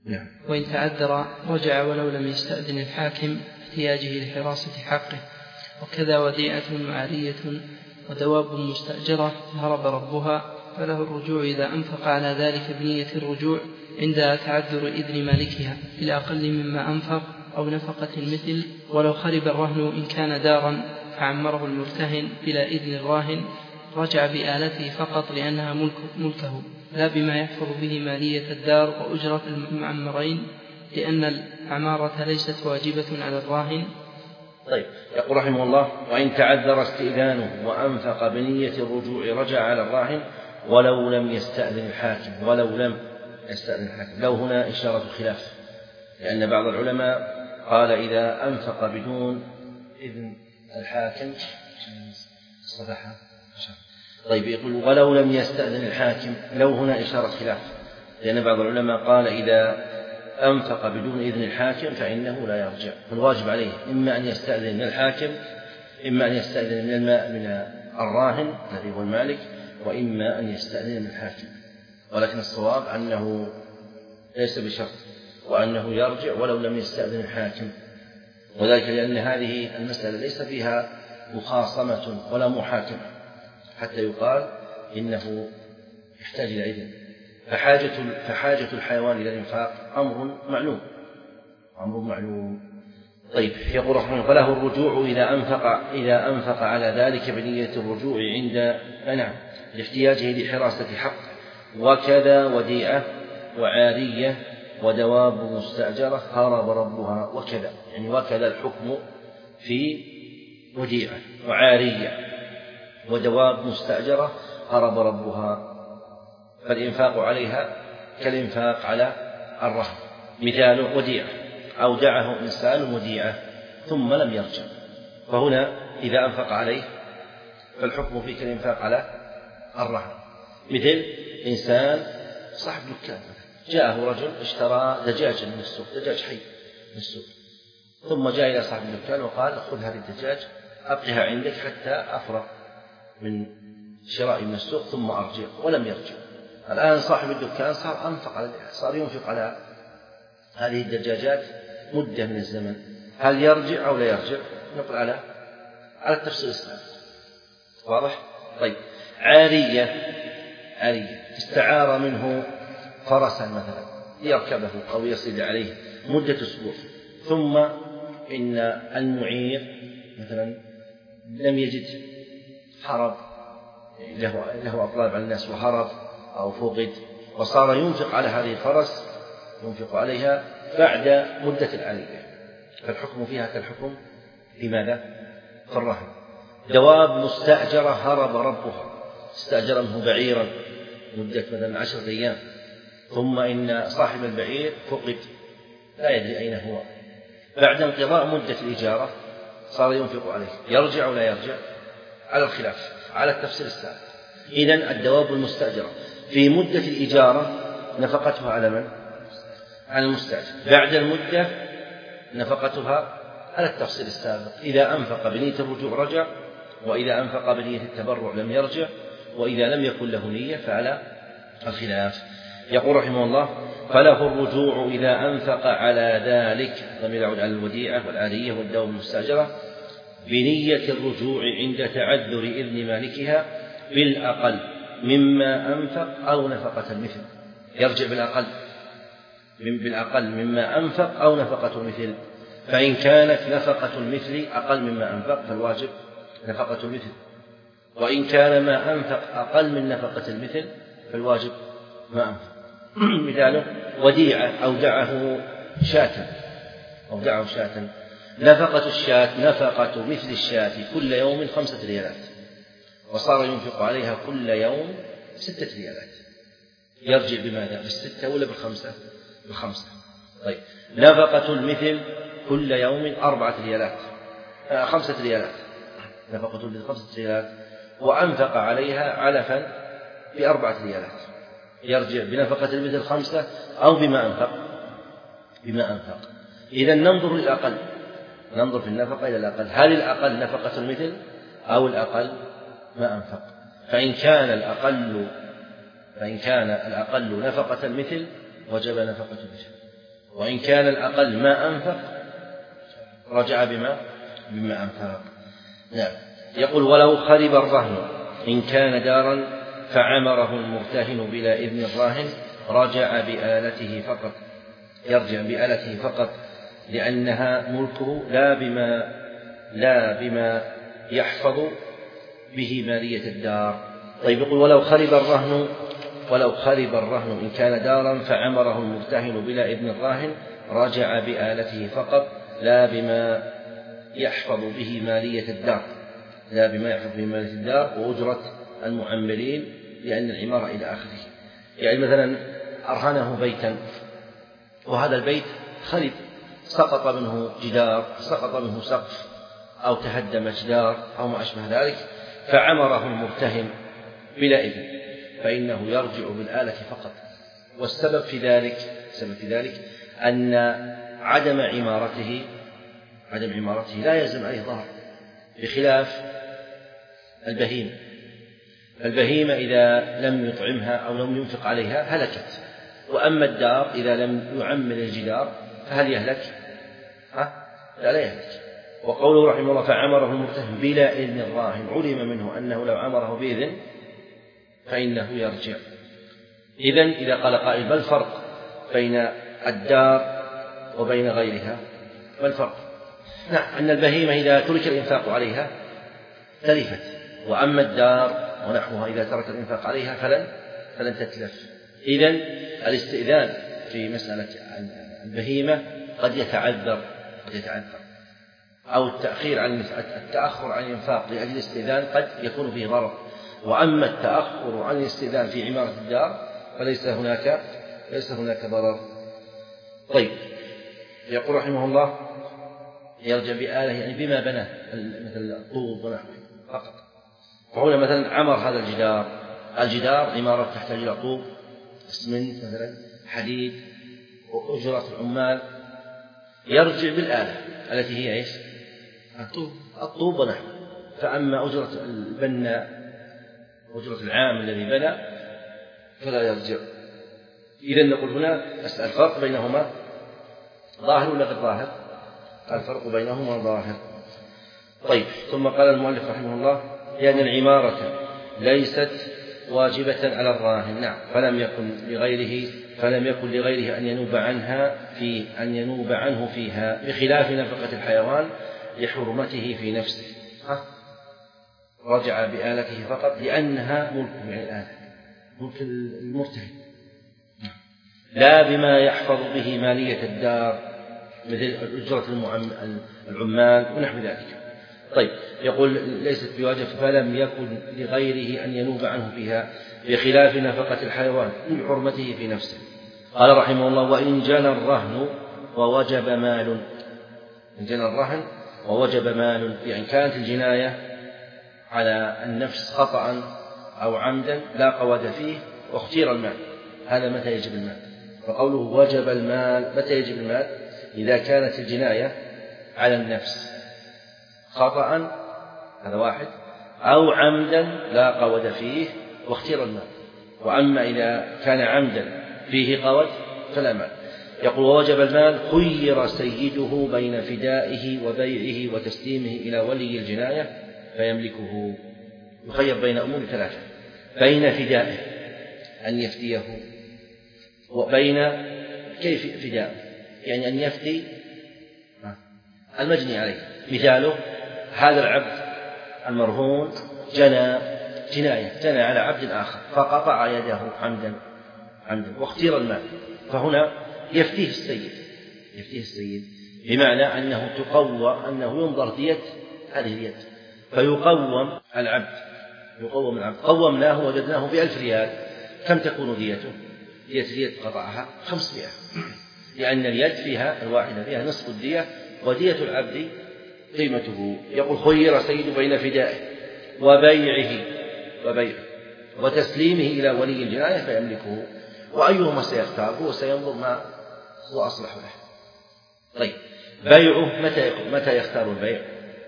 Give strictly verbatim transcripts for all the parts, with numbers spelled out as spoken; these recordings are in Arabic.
نعم. وإن تعذر رجع ولو لم يستأذن الحاكم احتياجه لحراسة حقه. وكذا وديعة عارية ودواب مستأجرة هرب ربها، فله الرجوع إذا أنفق على ذلك بنية الرجوع عند تعذر إذن مالكها إلى أقل مما أنفق أو نفقة المثل. ولو خرب الرهن إن كان دارا فعمره المرتهن بلا إذن الراهن رجع بآلته فقط لأنها ملك ملكه، لا بما يحفظ به مالية الدار وأجرة المعمرين، لأن العمارة ليست واجبة على الراهن. طيب، يقول رحمه الله: وإن تعذر استئذانه وأنفق بنية الرجوع رجع على الراهن ولو لم يستأذن الحاكم. ولو لم يستأذن الحاكم، لو هنا إشارة خلاف، لأن بعض العلماء قال إذا أنفق بدون إذن الحاكم. طيب، يقول ولو لم يستأذن الحاكم، لو هنا إشارة خلاف، لأن بعض العلماء قال إذا أنفق بدون إذن الحاكم فإنه لا يرجع، فالواجب عليه إما أن يستأذن من الحاكم، إما أن يستأذن من الماء من الراهن الذي هو المالك، وإما أن يستأذن من الحاكم. ولكن الصواب أنه ليس بشرط، وأنه يرجع ولو لم يستأذن الحاكم، وذلك لأن هذه المسألة ليس فيها مخاصمة ولا محاكمة حتى يقال إنه يحتاج إلى إذن. فحاجة, فحاجة الحيوان إلى الإنفاق أمر معلوم أمر معلوم طيب، يقول رحمه الله: فله الرجوع إذا أنفق, إذا أنفق على ذلك بنية الرجوع عند نعم لاحتياجه لحراسة حق. وكذا وديعة وعارية ودواب مستأجرة هرب ربها. وكذا يعني وكذا الحكم في وديعة وعارية ودواب مستأجرة هرب ربها، فالإنفاق عليها كالإنفاق على الرهن. مثاله وديعة أودعه إنسان وديعة ثم لم يرجع، فهنا إذا أنفق عليه فالحكم فيه كالإنفاق على الرهن. مثل إنسان صاحب دكان جاءه رجل اشترى دجاجا من السوق، دجاج حي من السوق، ثم جاء إلى صاحب الدكان وقال: خذ هذه الدجاج أبقها عندك حتى أفرغ من شراء من السوق ثم أرجع، ولم يرجع. الآن صاحب الدكان صار أنفق على صار ينفق على هذه الدجاجات مدة من الزمن، هل يرجع أو لا يرجع؟ نقول على على التفصيل السابق. واضح؟ طيب، عارية عارية استعار منه فرسا مثلا ليركبه أو يصيد عليه مدة أسبوع، ثم إن المعير مثلا لم يجد، هرب، له له أطلاب على الناس وهرب أو فقد، وصار ينفق على هذه الفرس ينفق عليها بعد مدة العارية، فالحكم فيها كالحكم لماذا؟ في الرهن. دواب مستأجرة هرب ربها، استأجر منه بعيرا مدة مثلا عشرة أيام، ثم إن صاحب البعير فقد لا يدري أين هو، بعد انقضاء مدة الإجارة صار ينفق عليه، يرجع ولا يرجع؟ على الخلاف، على التفسير السابق. إذن الدواب المستأجرة في مدة الإجارة نفقتها على من؟ على المستأجر. بعد المدة نفقتها على التفسير السابق، إذا أنفق بنية الرجوع رجع، وإذا أنفق بنية التبرع لم يرجع، وإذا لم يكن له نية فعلى الخلاف. يقول رحمه الله: فله الرجوع إذا أنفق على ذلك، ضمير يعود على الوديعة والعارية والدواب المستأجرة، بنية الرجوع عند تعذر إذن مالكها بالأقل مما أنفق أو نفقة المثل. يرجع بالأقل بالأقل مما أنفق أو نفقة المثل، فإن كانت نفقة المثل أقل مما أنفق فالواجب نفقة المثل، وإن كان ما أنفق أقل من نفقة المثل فالواجب ما أنفق. مثاله وديعة أودعه شاة أودعه شاة، نفقة الشاة نفقة مثل الشاة كل يوم خمسة ريالات، وصار ينفق عليها كل يوم ستة ريالات، يرجع بماذا؟ بالستة ولا بالخمسة؟ بالخمسة. طيب، نفقة المثل كل يوم أربعة ريالات آه خمسة ريالات، نفقة المثل خمسة ريالات، وأنفق عليها علفا بأربعة ريالات، يرجع بنفقة المثل خمسة أو بما أنفق بما أنفق. إذن ننظر للأقل، ننظر في النفقة إلى الأقل، هل الأقل نفقة المثل أو الأقل ما أنفق؟ فإن كان الأقل فإن كان الأقل نفقة المثل وجب نفقة المثل، وإن كان الأقل ما أنفق رجع بما بما أنفق. نعم. يقول ولو خرب الرهن إن كان دارا فعمره المرتهن بلا إذن الراهن رجع بآلته فقط، يرجع بآلته فقط لأنها ملكه لا بما لا بما يحفظ به مالية الدار. طيب يقول ولو خرب الرهن ولو خرب الرهن إن كان دارا فعمره المرتهن بلا إذن الراهن رجع بآلته فقط لا بما يحفظ به مالية الدار لا بما يحفظ به مالية الدار وأجرة المعمرين لأن العمارة إلى آخره. يعني مثلا أرهنه بيتا وهذا البيت خرب، سقط منه جدار، سقط منه سقف، أو تهدم جدار أو ما أشبه ذلك، فعمره المرتهن بلا إذن فإنه يرجع بالآلة فقط. والسبب في ذلك السبب في ذلك أن عدم عمارته عدم عمارته لا يلزم عليه ضرر، بخلاف البهيمة. البهيمة إذا لم يطعمها أو لم ينفق عليها هلكت، وأما الدار إذا لم يعمر الجدار فهل يهلك؟ ها؟ لا لا يهلك. وقوله رحمه الله فعمره المرتهن بلا إذن الراهن علم منه أنه لو عمره بإذن فإنه يرجع. إذن إذا قال قائل ما الفرق بين الدار وبين غيرها؟ ما الفرق؟ نعم، أن البهيمة إذا ترك الإنفاق عليها تلفت، وأما الدار ونحوها إذا ترك الإنفاق عليها فلن فلن تتلف. إذن الاستئذان في مسألة البهيمة قد يتعذر قد يتعذر أو التأخير عن التأخر عن الإنفاق لأجل الاستئذان قد يكون فيه ضرر، وأما التأخر عن الاستئذان في عمارة الدار فليس هناك ليس هناك ضرر. طيب يقول رحمه الله يرجع بآله يعني بما بناه مثل الطوب ونحوه فقط. فهنا مثلا عمر هذا الجدار الجدار عمارة تحتاج إلى طوب، اسمنت مثلا، حديد، وأجرة العمال، يرجع بالآلة التي هي ايش؟ الطوب الطوب ونحوه. فأما أجرة البناء أجرة العامل الذي بنى فلا يرجع. إذن نقول هنا الفرق بينهما ظاهر ولا غير ظاهر؟ الفرق بينهما ظاهر. طيب ثم قال المؤلف رحمه الله لأن العمارة ليست واجبة على الراهن. نعم، فلم يكن لغيره فلم يكن لغيره أن ينوب عنها في أن ينوب عنه فيها، بخلاف نفقة الحيوان لحرمته في نفسه. ها؟ رجع بآلته فقط لأنها ملكه، يعني الآلة ملك المرتهن، لا بما يحفظ به مالية الدار مثل أجرة العمال ونحو ذلك. طيب يقول ليست بواجب فلم يكن لغيره أن ينوب عنه فيها، بخلاف نفقة الحيوان لحرمته في نفسه. قال رحمه الله وإن جنى الرهن ووجب مال إن جنى الرهن ووجب مال، يعني كانت الجناية على النفس خطأ أو عمدا لا قواد فيه واختير المال، هذا متى يجب المال؟ فقوله وجب المال متى يجب المال؟ إذا كانت الجناية على النفس خطأ، هذا واحد، أو عمدا لا قود فيه واختير المال. وأما إذا كان عمدا فيه قود فلا مال. يقول ووجب المال خير سيده بين فدائه وبيعه وتسليمه إلى ولي الجناية فيملكه. يخير بين أمور ثلاثة: بين فدائه أن يفديه، وبين كيف فدائه يعني أن يفدي المجني عليه. مثاله هذا العبد المرهون جنى جناية جنى على عبد آخر فقطع يده عمدا عمدا واختير المال، فهنا يفتيه السيد يفتيه السيد بمعنى أنه تقوى أنه ينظر دية هذه اليد فيقوم العبد يقوم العبد قومناه وجدناه بألف ريال، كم تكون ديته؟ دية اليد قطعها خمسمائة، لأن اليد فيها الواحدة فيها نصف الدية ودية العبد قيمته. يقول خير سيد بين فدائه وبيعه وبيعه وتسليمه إلى ولي الجناية فيملكه، وأيهما سيختار هو سينظر ما هو أصلح له. طيب بيعه متى يكون متى يختار البيع؟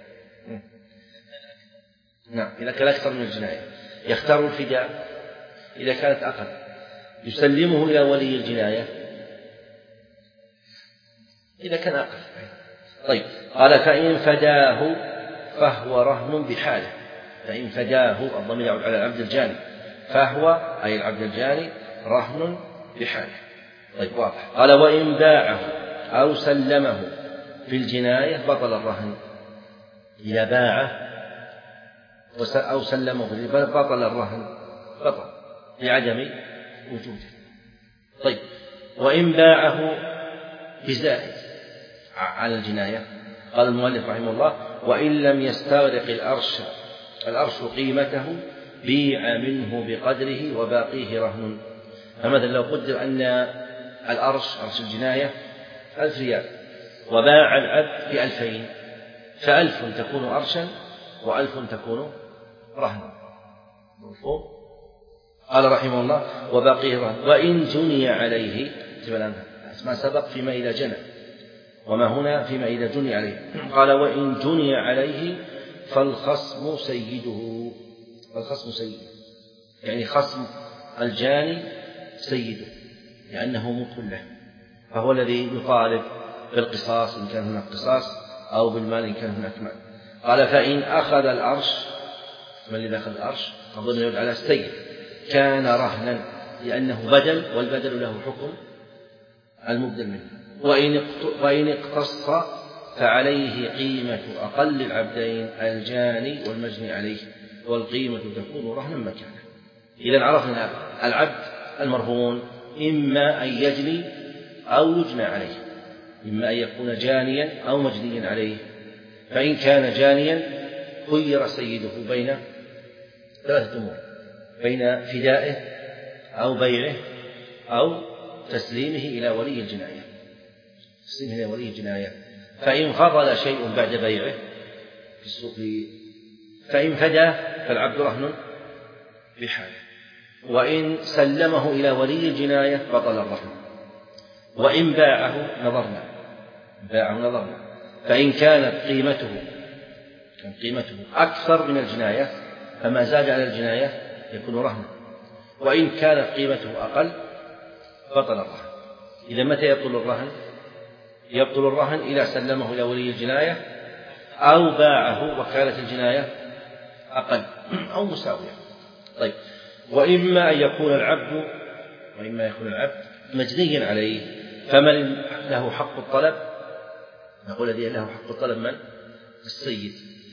نعم إذا كان أكثر من الجناية. يختار الفداء إذا كانت أقل. يسلمه إلى ولي الجناية إذا كان أقل. طيب قال فإن فداه فهو رهن بحاله. فإن فداه الضمير يعود على العبد الجاني، فهو أي العبد الجاني رهن بحاله. طيب واضح. قال وإن باعه أو سلمه في الجناية بطل الرهن. إذا باعه أو سلمه بطل الرهن، بطل لعدم وجوده. طيب وإن باعه بزائد على الجناية، قال المؤلف رحمه الله وإن لم يستغرق الأرش الأرش قيمته بيع منه بقدره وباقيه رهن. فمثلا لو قدر أن الأرش أرش الجناية ألف ريال وباع العبد بألفين، فألف تكون أرشا وألف تكون رهنا. قال رحمه الله وباقيه رهن. وإن جني عليه ما سبق فيما إذا جنى، وما هنا فيما إذا جني عليه. قال وإن جني عليه فالخصم سيده. فالخصم سيده يعني خصم الجاني سيده، لأنه ملك له، فهو الذي يطالب بالقصاص إن كان هناك قصاص أو بالمال إن كان هناك مال. قال فإن أخذ الأرش، من الذي أخذ الأرش؟ أظن يرد على السيد، كان رهنا لأنه بدل، والبدل له حكم المبدل منه. وإن اقتص فعليه قيمة أقل العبدين الجاني والمجني عليه، والقيمة تكون رهنا مكانه. إذا عرفنا العبد المرهون إما أن يجني أو يجنى عليه، إما أن يكون جانيا أو مجنيا عليه. فإن كان جانيا خير سيده بين ثلاثة أمور: بين فدائه أو بيعه أو تسليمه إلى ولي الجناية. تسليمه إلى ولي الجناية. فإن فضل شيء بعد بيعه في السوق، فإن فدى فالعبد رهن بحاله، وإن سلمه إلى ولي الجناية بطل الرهن. وإن باعه نظرنا باعه نظرنا فإن كانت قيمته كان قيمته أكثر من الجناية فما زاد على الجناية يكون رهنا، وإن كانت قيمته أقل بطل الرهن. إذا متى يبطل الرهن؟ يبطل الرهن إذا سلمه إلى ولي الجناية أو باعه وكانت الجناية أقل أو مساوية. طيب وإما أن يكون العبد وإما يكون العبد مجنيا عليه، فمن له حق الطلب؟ نقول الذي له حق الطلب من؟ السيد،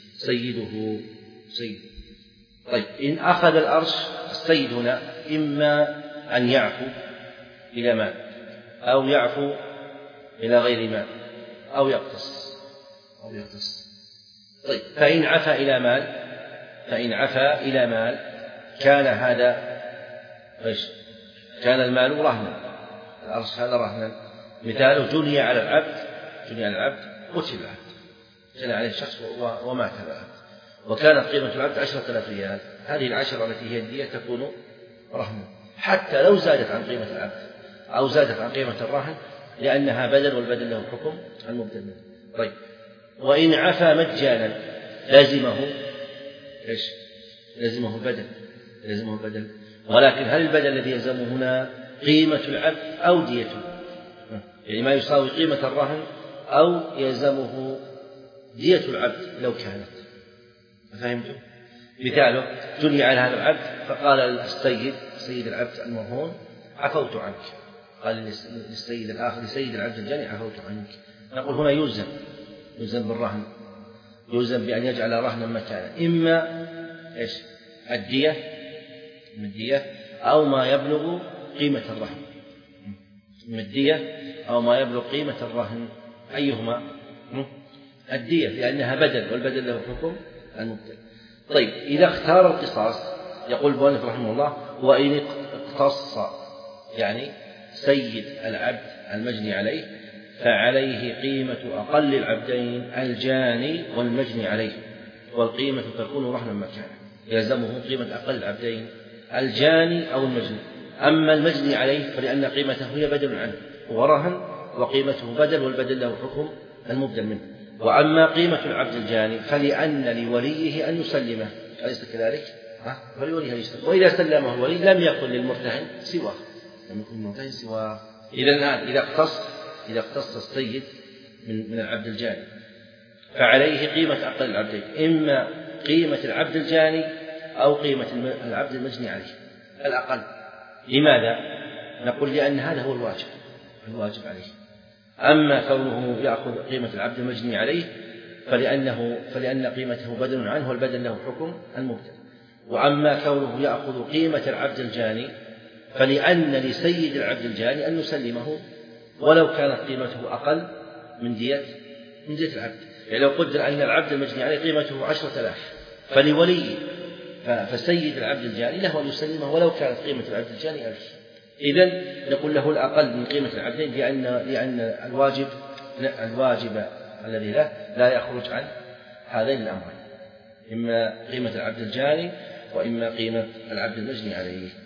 سيده سيد. طيب إن أخذ الأرش، السيد هنا إما أن يعفو إلى مال أو يعفو إلى غير مال أو يقتص أو يقتص. طيب فإن عفى إلى مال فإن عفى إلى مال كان هذا إيش؟ كان المال رهنا، الأرش هذا رهنا. مثاله جني على العبد جني على العبد قتل العبد، جنى عليه شخص ومات هذا العبد، وكانت قيمة العبد عشرة آلاف ريال. هذه العشرة التي هي الدية تكون رهنا حتى لو زادت عن قيمة العبد أو زادت عن قيمة الرهن، لأنها بدل والبدل له حكم المبدل منه. طيب وإن عفى مجانا لازمه إيش؟ لازمه البدل لازمه البدل ولكن هل البدل الذي يلزمه هنا قيمة العبد أو ديته؟ يعني ما يساوي قيمة الرهن أو يلزمه دية العبد لو كانت. فهمتم؟ مثاله جني على هذا العبد فقال السيد سيد العبد المرهون عفوت عنك، قال للسيد الآخر لسيد العبد الجاني عفوت عنك. نقول هنا يلزم يلزم بالرهن، يلزم بأن يجعل رهنا مكانا، إما إيش؟ الدية الدية أو ما يبلغ قيمة الرهن، الدية أو ما يبلغ قيمة الرهن. أيهما؟ الدية لأنها بدل والبدل له حكم المبدل. طيب إذا اختار القصاص يقول المؤلف رحمه الله وإن اقتص يعني سيد العبد المجني عليه فعليه قيمة أقل العبدين الجاني والمجني عليه، والقيمة تكون رهنا مكانه، يلزمه قيمة أقل العبدين الجاني أو المجني. أما المجني عليه فلأن قيمته هي بدل عنه ورهن، وقيمته بدل والبدل له حكم المبدل منه. وأما قيمة العبد الجاني فلأن لوليه أن يسلمه، أليس كذلك؟ فلوليه أن يسلمه، وإذا سلمه الولي لم يكن للمرتهن سواه لم يكن للمرتهن سواه. إذا الآن إذا اقتص إذا اقتص السيد من من العبد الجاني، فعليه قيمة أقل العبدين، إما قيمة العبد الجاني أو قيمة العبد المجني عليه الأقل. لماذا؟ نقول لأن هذا هو الواجب الواجب عليه. أما كونه يأخذ قيمة العبد المجني عليه فلأنه فلأن قيمته بدل عنه، والبدل له حكم المبدل. وأما كونه يأخذ قيمة العبد الجاني فلأن لسيد العبد الجاني أن يسلمه ولو كانت قيمته أقل من دية من دية العبد. يعني لو قدر أن العبد المجني عليه قيمته عشرة آلاف فلولي فسيد العبد الجاني له أن يسلمه ولو كانت قيمة العبد الجاني ألف. إذن نقول له الأقل من قيمة العبدين، لأن لأن الواجب الواجب الذي له لا يخرج عن هذين الأمرين، إما قيمة العبد الجاني وإما قيمة العبد المجني عليه.